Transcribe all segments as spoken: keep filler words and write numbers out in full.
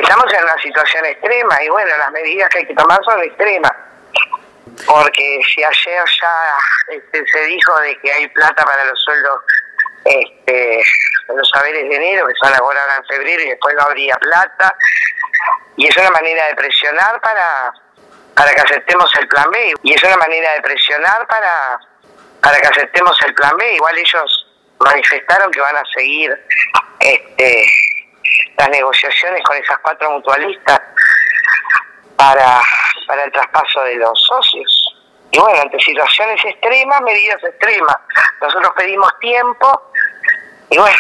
estamos en una situación extrema y bueno, las medidas que hay que tomar son extremas. Porque si ayer ya este, se dijo de que hay plata para los sueldos, este, los saberes de enero, que se van a cobrar en febrero y después no habría plata, y es una manera de presionar para, para que aceptemos el plan B, y es una manera de presionar para, para que aceptemos el plan B. Igual ellos manifestaron que van a seguir este, las negociaciones con esas cuatro mutualistas para, para el traspaso de los socios. Y bueno, ante situaciones extremas, medidas extremas. Nosotros pedimos tiempo y bueno,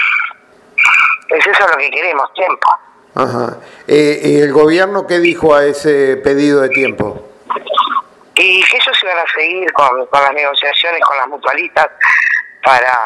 es eso lo que queremos, tiempo. Ajá. Eh, ¿Y el gobierno qué dijo a ese pedido de tiempo? Y que ellos iban a seguir con, con las negociaciones con las mutualistas para,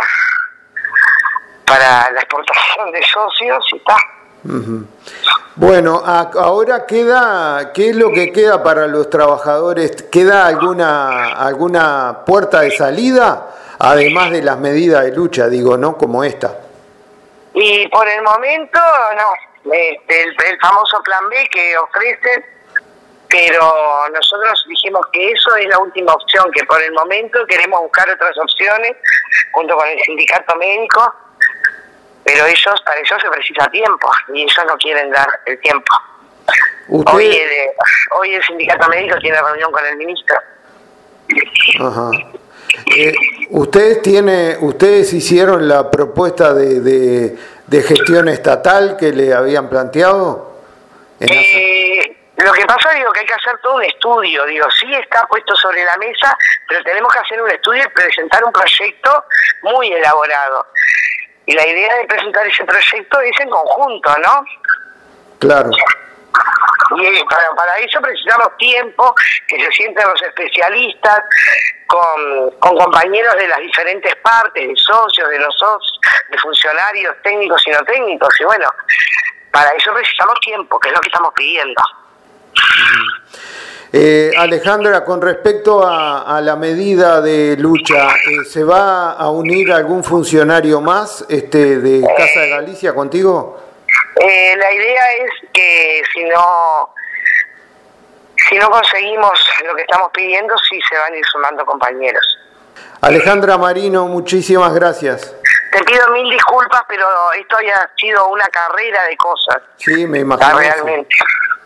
para la exportación de socios y tal. Uh-huh. Bueno, a, ahora queda, ¿qué es lo que queda para los trabajadores? ¿Queda alguna alguna puerta de salida, además de las medidas de lucha, digo, ¿no? Como esta. Y por el momento, no, este, el, el famoso plan B que ofrecen, pero nosotros dijimos que eso es la última opción, que por el momento queremos buscar otras opciones, junto con el sindicato médico, pero ellos, para ellos se precisa tiempo, y ellos no quieren dar el tiempo. ¿Usted... Hoy, el, hoy el sindicato médico tiene reunión con el ministro. Ajá. Eh, ¿Ustedes tiene, ustedes hicieron la propuesta de, de, de gestión estatal que le habían planteado? En eh, lo que pasa, digo, que hay que hacer todo un estudio, digo, sí está puesto sobre la mesa, pero tenemos que hacer un estudio y presentar un proyecto muy elaborado. Y la idea de presentar ese proyecto es en conjunto, ¿no? Claro. Y para, para eso precisamos tiempo, que se sienten los especialistas con, con compañeros de las diferentes partes, de socios, de los socios, de funcionarios técnicos y no técnicos. Y bueno, para eso precisamos tiempo, que es lo que estamos pidiendo. Eh, Alejandra, con respecto a, a la medida de lucha, eh, ¿se va a unir algún funcionario más este, de Casa de Galicia contigo? Eh, la idea es que si no si no conseguimos lo que estamos pidiendo, sí se van a ir sumando compañeros. Alejandra Marino, muchísimas gracias. Te pido mil disculpas, pero esto haya sido una carrera de cosas. Sí, me imagino. Realmente.